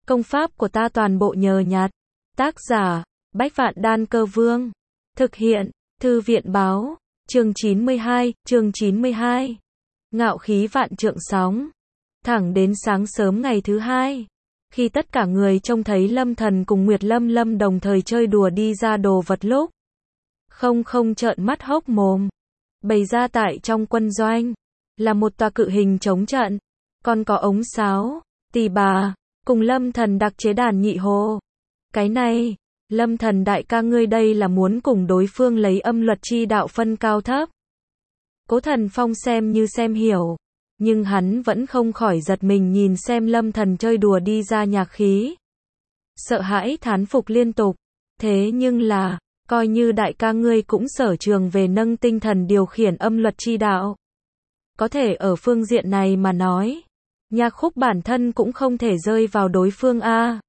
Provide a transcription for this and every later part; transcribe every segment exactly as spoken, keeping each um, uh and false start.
Công pháp của ta toàn bộ nhờ nhặt. Tác giả, Bách Vạn Đan Cơ Vương. Thực hiện, Thư viện báo. Chương chín mươi hai, chương chín mươi hai. Ngạo khí vạn trượng sóng. Thẳng đến sáng sớm ngày thứ hai, khi tất cả người trông thấy Lâm Thần cùng Nguyệt Lâm Lâm đồng thời chơi đùa đi ra đồ vật lúc không không trợn mắt hốc mồm. Bày ra tại trong quân doanh là một tòa cự hình chống trận, còn có ống sáo, tỳ bà, cùng Lâm Thần đặc chế đàn nhị hồ. Cái này, Lâm Thần đại ca ngươi đây là muốn cùng đối phương lấy âm luật chi đạo phân cao thấp. Cố Thần Phong xem như xem hiểu, nhưng hắn vẫn không khỏi giật mình nhìn xem Lâm Thần chơi đùa đi ra nhạc khí. Sợ hãi thán phục liên tục. Thế nhưng là, coi như đại ca ngươi cũng sở trường về nâng tinh thần điều khiển âm luật chi đạo. Có thể ở phương diện này mà nói, nhạc khúc bản thân cũng không thể rơi vào đối phương a.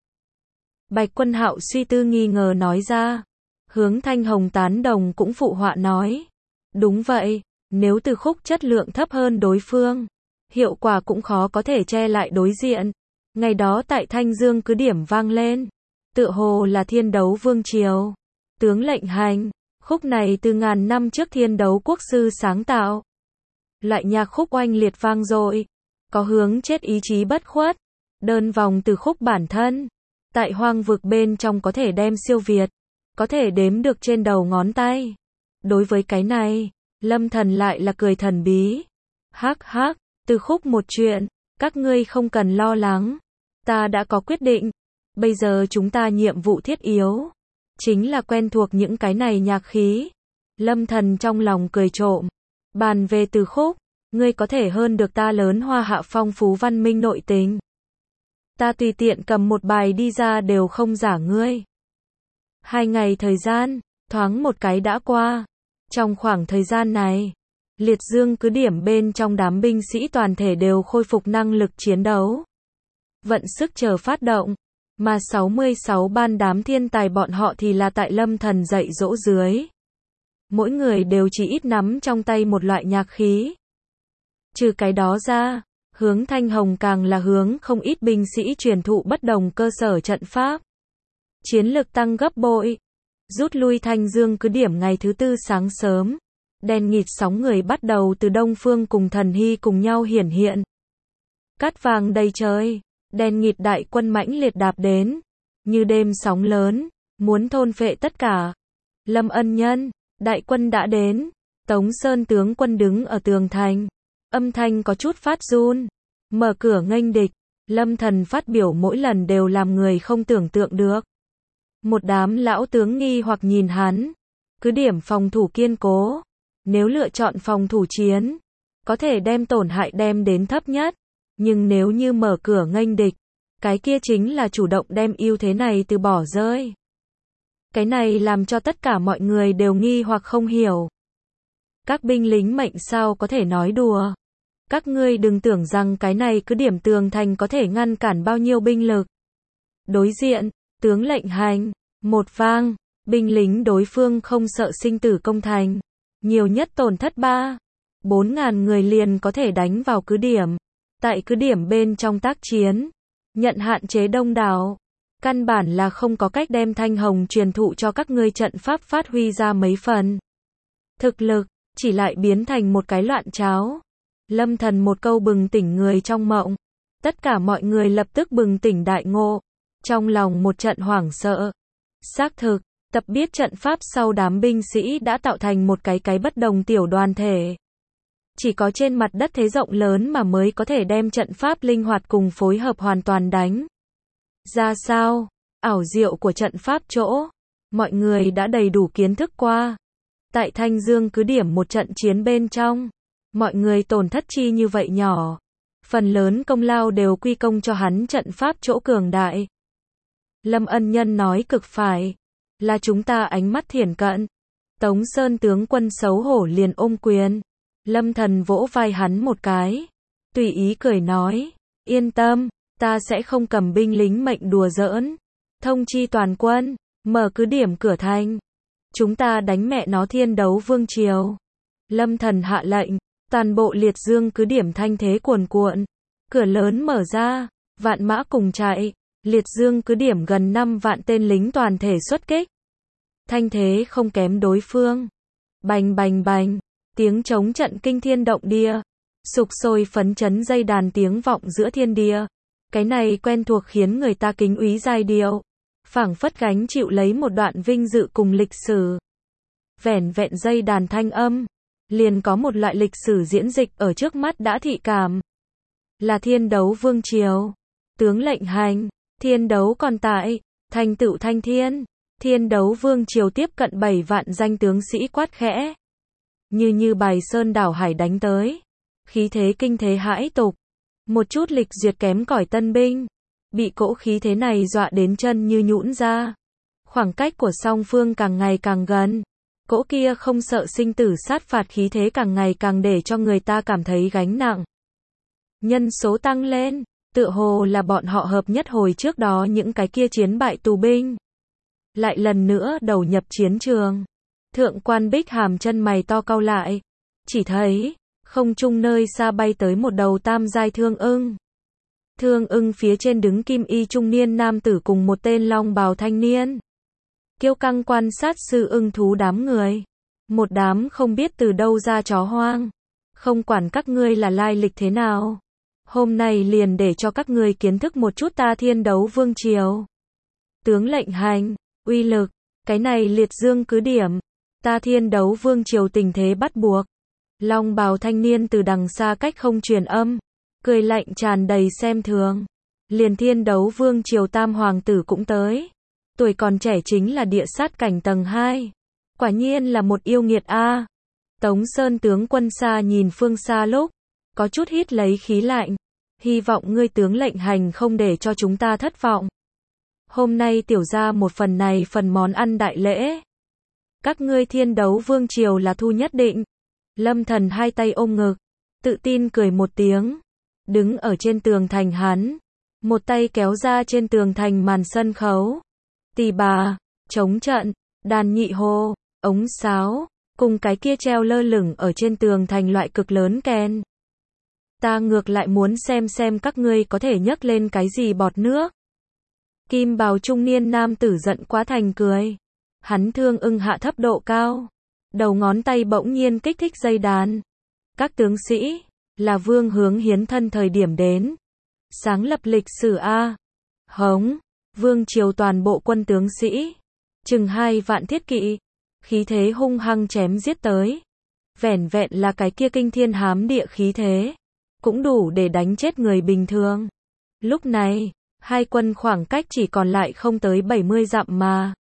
Bạch Quân Hạo suy tư nghi ngờ nói ra. Hướng Thanh Hồng tán đồng cũng phụ họa nói. Đúng vậy, nếu từ khúc chất lượng thấp hơn đối phương, hiệu quả cũng khó có thể che lại đối diện. Ngày đó tại Thanh Dương cứ điểm vang lên, tựa hồ là Thiên Đấu Vương Triều. Tướng lệnh hành, khúc này từ ngàn năm trước Thiên Đấu Quốc sư sáng tạo. Loại nhạc khúc oanh liệt vang dội, có hướng chết ý chí bất khuất. Đơn vòng từ khúc bản thân, tại hoang vực bên trong có thể đem siêu việt, có thể đếm được trên đầu ngón tay. Đối với cái này, Lâm Thần lại là cười thần bí. Hắc hắc, từ khúc một chuyện, các ngươi không cần lo lắng. Ta đã có quyết định. Bây giờ chúng ta nhiệm vụ thiết yếu chính là quen thuộc những cái này nhạc khí. Lâm Thần trong lòng cười trộm. Bàn về từ khúc, ngươi có thể hơn được ta lớn Hoa Hạ phong phú văn minh nội tình. Ta tùy tiện cầm một bài đi ra đều không giả ngươi. Hai ngày thời gian, thoáng một cái đã qua. Trong khoảng thời gian này, Liệt Dương cứ điểm bên trong đám binh sĩ toàn thể đều khôi phục năng lực chiến đấu. Vận sức chờ phát động, mà sáu mươi sáu ban đám thiên tài bọn họ thì là tại Lâm Thần dạy dỗ dưới. Mỗi người đều chỉ ít nắm trong tay một loại nhạc khí. Trừ cái đó ra, Hướng Thanh Hồng càng là hướng không ít binh sĩ truyền thụ bất đồng cơ sở trận pháp. Chiến lực tăng gấp bội. Rút lui Thanh Dương cứ điểm ngày thứ tư sáng sớm. Đen nghịt sóng người bắt đầu từ Đông Phương cùng Thần Hy cùng nhau hiển hiện. Cát vàng đầy trời, đen nghịt đại quân mãnh liệt đạp đến. Như đêm sóng lớn, muốn thôn phệ tất cả. Lâm Ân Nhân, đại quân đã đến. Tống Sơn tướng quân đứng ở tường thành. Âm thanh có chút phát run. Mở cửa nghênh địch. Lâm Thần phát biểu mỗi lần đều làm người không tưởng tượng được. Một đám lão tướng nghi hoặc nhìn hắn. Cứ điểm phòng thủ kiên cố. Nếu lựa chọn phòng thủ chiến, có thể đem tổn hại đem đến thấp nhất. Nhưng nếu như mở cửa nghênh địch, cái kia chính là chủ động đem ưu thế này từ bỏ rơi. Cái này làm cho tất cả mọi người đều nghi hoặc không hiểu. Các binh lính mệnh sao có thể nói đùa. Các ngươi đừng tưởng rằng cái này cứ điểm tường thành có thể ngăn cản bao nhiêu binh lực. Đối diện, tướng lệnh hành, một vang, binh lính đối phương không sợ sinh tử công thành. Nhiều nhất tổn thất ba, bốn ngàn người liền có thể đánh vào cứ điểm. Tại cứ điểm bên trong tác chiến, nhận hạn chế đông đảo. Căn bản là không có cách đem Thanh Hồng truyền thụ cho các ngươi trận pháp phát huy ra mấy phần. Thực lực, chỉ lại biến thành một cái loạn cháo. Lâm Thần một câu bừng tỉnh người trong mộng. Tất cả mọi người lập tức bừng tỉnh đại ngộ. Trong lòng một trận hoảng sợ. Xác thực, tập biết trận pháp sau đám binh sĩ đã tạo thành một cái cái bất đồng tiểu đoàn thể. Chỉ có trên mặt đất thế rộng lớn mà mới có thể đem trận pháp linh hoạt cùng phối hợp hoàn toàn đánh. Ra sao? Ảo diệu của trận pháp chỗ. Mọi người đã đầy đủ kiến thức qua. Tại Thanh Dương cứ điểm một trận chiến bên trong. Mọi người tổn thất chi như vậy nhỏ. Phần lớn công lao đều quy công cho hắn trận pháp chỗ cường đại. Lâm Ân Nhân nói cực phải. Là chúng ta ánh mắt thiển cận. Tống Sơn tướng quân xấu hổ liền ôm quyền. Lâm Thần vỗ vai hắn một cái. Tùy ý cười nói. Yên tâm, ta sẽ không cầm binh lính mệnh đùa giỡn. Thông chi toàn quân, mở cứ điểm cửa thành. Chúng ta đánh mẹ nó Thiên Đấu Vương Triều. Lâm Thần hạ lệnh. Toàn bộ Liệt Dương cứ điểm thanh thế cuồn cuộn. Cửa lớn mở ra, vạn mã cùng chạy. Liệt dương cứ điểm gần năm vạn tên lính toàn thể xuất kích. Thanh thế không kém đối phương. Bành bành bành, tiếng trống trận kinh thiên động địa. Sục sôi phấn chấn dây đàn tiếng vọng giữa thiên địa. Cái này quen thuộc khiến người ta kính úy giai điệu. Phảng phất gánh chịu lấy một đoạn vinh dự cùng lịch sử. Vẻn vẹn dây đàn thanh âm, liền có một loại lịch sử diễn dịch ở trước mắt đã thị cảm. Là thiên đấu vương triều. Tướng lệnh hành, thiên đấu còn tại, thành tựu thanh thiên. Thiên đấu vương triều tiếp cận bảy vạn danh tướng sĩ quát khẽ. Như như bài sơn đảo hải đánh tới. Khí thế kinh thế hãi tục. Một chút lịch duyệt kém cỏi tân binh. Bị cỗ khí thế này dọa đến chân như nhũn ra. Khoảng cách của song phương càng ngày càng gần. Cỗ kia không sợ sinh tử sát phạt khí thế càng ngày càng để cho người ta cảm thấy gánh nặng. Nhân số tăng lên, tựa hồ là bọn họ hợp nhất hồi trước đó những cái kia chiến bại tù binh. Lại lần nữa đầu nhập chiến trường. Thượng quan Bích Hàm chân mày to cau lại. Chỉ thấy, không trung nơi xa bay tới một đầu tam giai thương ưng. Thương ưng phía trên đứng kim y trung niên nam tử cùng một tên long bào thanh niên. Kiêu căng quan sát sư ưng thú đám người. Một đám không biết từ đâu ra chó hoang. Không quản các ngươi là lai lịch thế nào. Hôm nay liền để cho các ngươi kiến thức một chút ta thiên đấu vương triều. Tướng lệnh hành, uy lực, cái này liệt dương cứ điểm. Ta thiên đấu vương triều tình thế bắt buộc. Long bào thanh niên từ đằng xa cách không truyền âm. Cười lạnh tràn đầy xem thường. Liền thiên đấu vương triều tam hoàng tử cũng tới. Tuổi còn trẻ chính là địa sát cảnh tầng hai. Quả nhiên là một yêu nghiệt a. Tống Sơn tướng quân xa nhìn phương xa lúc. Có chút hít lấy khí lạnh. Hy vọng ngươi tướng lệnh hành không để cho chúng ta thất vọng. Hôm nay tiểu ra một phần này phần món ăn đại lễ. Các ngươi thiên đấu vương triều là thu nhất định. Lâm Thần hai tay ôm ngực. Tự tin cười một tiếng. Đứng ở trên tường thành hắn. Một tay kéo ra trên tường thành màn sân khấu. Tỳ bà, trống trận, đàn nhị hô, ống sáo, cùng cái kia treo lơ lửng ở trên tường thành loại cực lớn kèn. Ta ngược lại muốn xem xem các ngươi có thể nhấc lên cái gì bọt nước. Kim bào trung niên nam tử giận quá thành cười. Hắn thương ưng hạ thấp độ cao. Đầu ngón tay bỗng nhiên kích thích dây đàn. Các tướng sĩ, là vương hướng hiến thân thời điểm đến. Sáng lập lịch sử A. Hống, vương triều toàn bộ quân tướng sĩ. Chừng hai vạn thiết kỵ. Khí thế hung hăng chém giết tới. Vẻn vẹn là cái kia kinh thiên hám địa khí thế. Cũng đủ để đánh chết người bình thường. Lúc này, hai quân khoảng cách chỉ còn lại không tới bảy mươi dặm mà.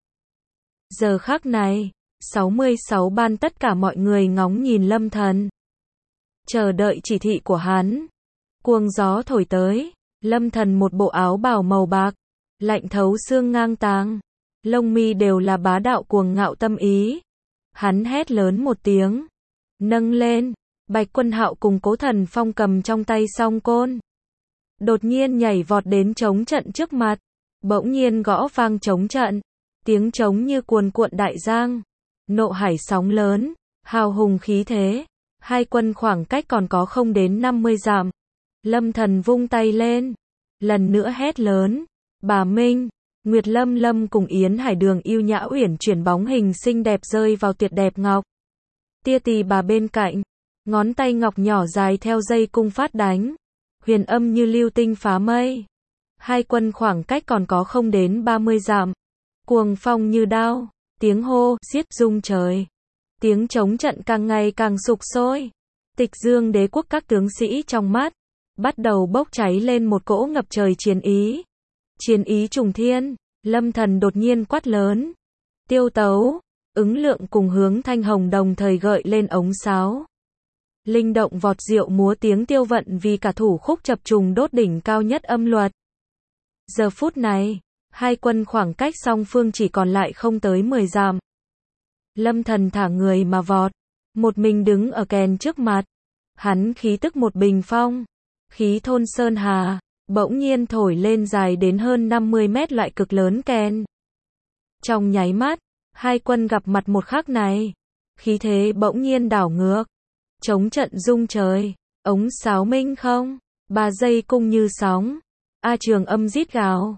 Giờ khắc này, sáu mươi sáu ban tất cả mọi người ngóng nhìn Lâm Thần. Chờ đợi chỉ thị của hắn. Cuồng gió thổi tới, Lâm Thần một bộ áo bào màu bạc, lạnh thấu xương ngang tàng. Lông mi đều là bá đạo cuồng ngạo tâm ý. Hắn hét lớn một tiếng. Nâng lên, Bạch Quân Hạo cùng Cố Thần Phong cầm trong tay song côn. Đột nhiên nhảy vọt đến trống trận trước mặt. Bỗng nhiên gõ vang trống trận. Tiếng trống như cuồn cuộn đại giang. Nộ hải sóng lớn, hào hùng khí thế. Hai quân khoảng cách còn có không đến năm mươi dặm. Lâm Thần vung tay lên. Lần nữa hét lớn. Bà Minh, Nguyệt Lâm Lâm cùng Yến Hải Đường yêu nhã uyển chuyển bóng hình xinh đẹp rơi vào tuyệt đẹp ngọc. Tia tỳ bà bên cạnh. Ngón tay ngọc nhỏ dài theo dây cung phát đánh. Huyền âm như lưu tinh phá mây. Hai quân khoảng cách còn có không đến ba mươi dặm. Cuồng phong như đao. Tiếng hô, xiết rung trời. Tiếng trống trận càng ngày càng sục sôi. Tịch Dương đế quốc các tướng sĩ trong mắt. Bắt đầu bốc cháy lên một cỗ ngập trời chiến ý. Chiến ý trùng thiên. Lâm Thần đột nhiên quát lớn. Tiêu tấu. Ứng Lượng cùng Hướng Thanh Hồng đồng thời gợi lên ống sáo. Linh động vọt diệu múa tiếng tiêu vận vì cả thủ khúc chập trùng đốt đỉnh cao nhất âm luật. Giờ phút này, hai quân khoảng cách song phương chỉ còn lại không tới mười dặm. Lâm Thần thả người mà vọt, một mình đứng ở kèn trước mặt. Hắn khí tức một bình phong, khí thôn sơn hà, bỗng nhiên thổi lên dài đến hơn năm mươi mét loại cực lớn kèn. Trong nháy mắt, hai quân gặp mặt một khắc này, khí thế bỗng nhiên đảo ngược. Trống trận rung trời, ống sáo minh không, ba dây cung như sóng, a trường âm rít gào.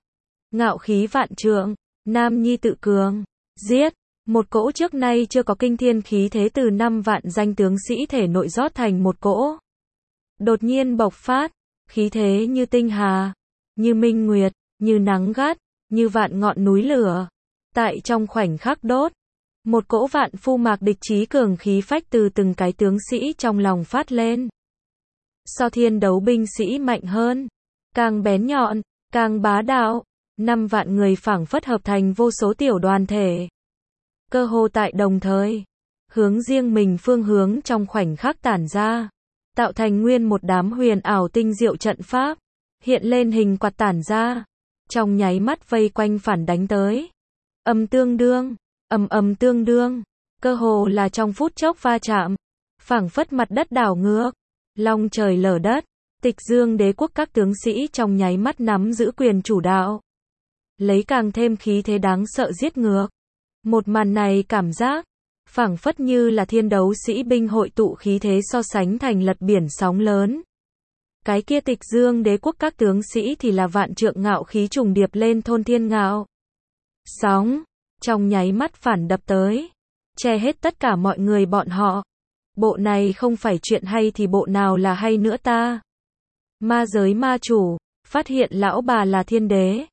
Ngạo khí vạn trượng, nam nhi tự cường. Giết. Một cỗ trước nay chưa có kinh thiên khí thế từ năm vạn danh tướng sĩ thể nội rót thành một cỗ. Đột nhiên bộc phát, khí thế như tinh hà, như minh nguyệt, như nắng gắt, như vạn ngọn núi lửa. Tại trong khoảnh khắc đốt, một cỗ vạn phu mạc địch chí cường khí phách từ từng cái tướng sĩ trong lòng phát lên. So thiên đấu binh sĩ mạnh hơn, càng bén nhọn, càng bá đạo, năm vạn người phảng phất hợp thành vô số tiểu đoàn thể. Cơ hồ tại đồng thời, hướng riêng mình phương hướng trong khoảnh khắc tản ra, tạo thành nguyên một đám huyền ảo tinh diệu trận pháp, hiện lên hình quạt tản ra, trong nháy mắt vây quanh phản đánh tới. Âm tương đương, ầm ầm tương đương, cơ hồ là trong phút chốc va chạm, phảng phất mặt đất đảo ngược, long trời lở đất, Tịch Dương đế quốc các tướng sĩ trong nháy mắt nắm giữ quyền chủ đạo, lấy càng thêm khí thế đáng sợ giết ngược. Một màn này cảm giác, phảng phất như là thiên đấu sĩ binh hội tụ khí thế so sánh thành lật biển sóng lớn. Cái kia Tịch Dương đế quốc các tướng sĩ thì là vạn trượng ngạo khí trùng điệp lên thôn thiên ngạo. Sóng, trong nháy mắt phản đập tới, che hết tất cả mọi người bọn họ. Bộ này không phải chuyện hay thì bộ nào là hay nữa ta? Ma giới ma chủ, phát hiện lão bà là thiên đế.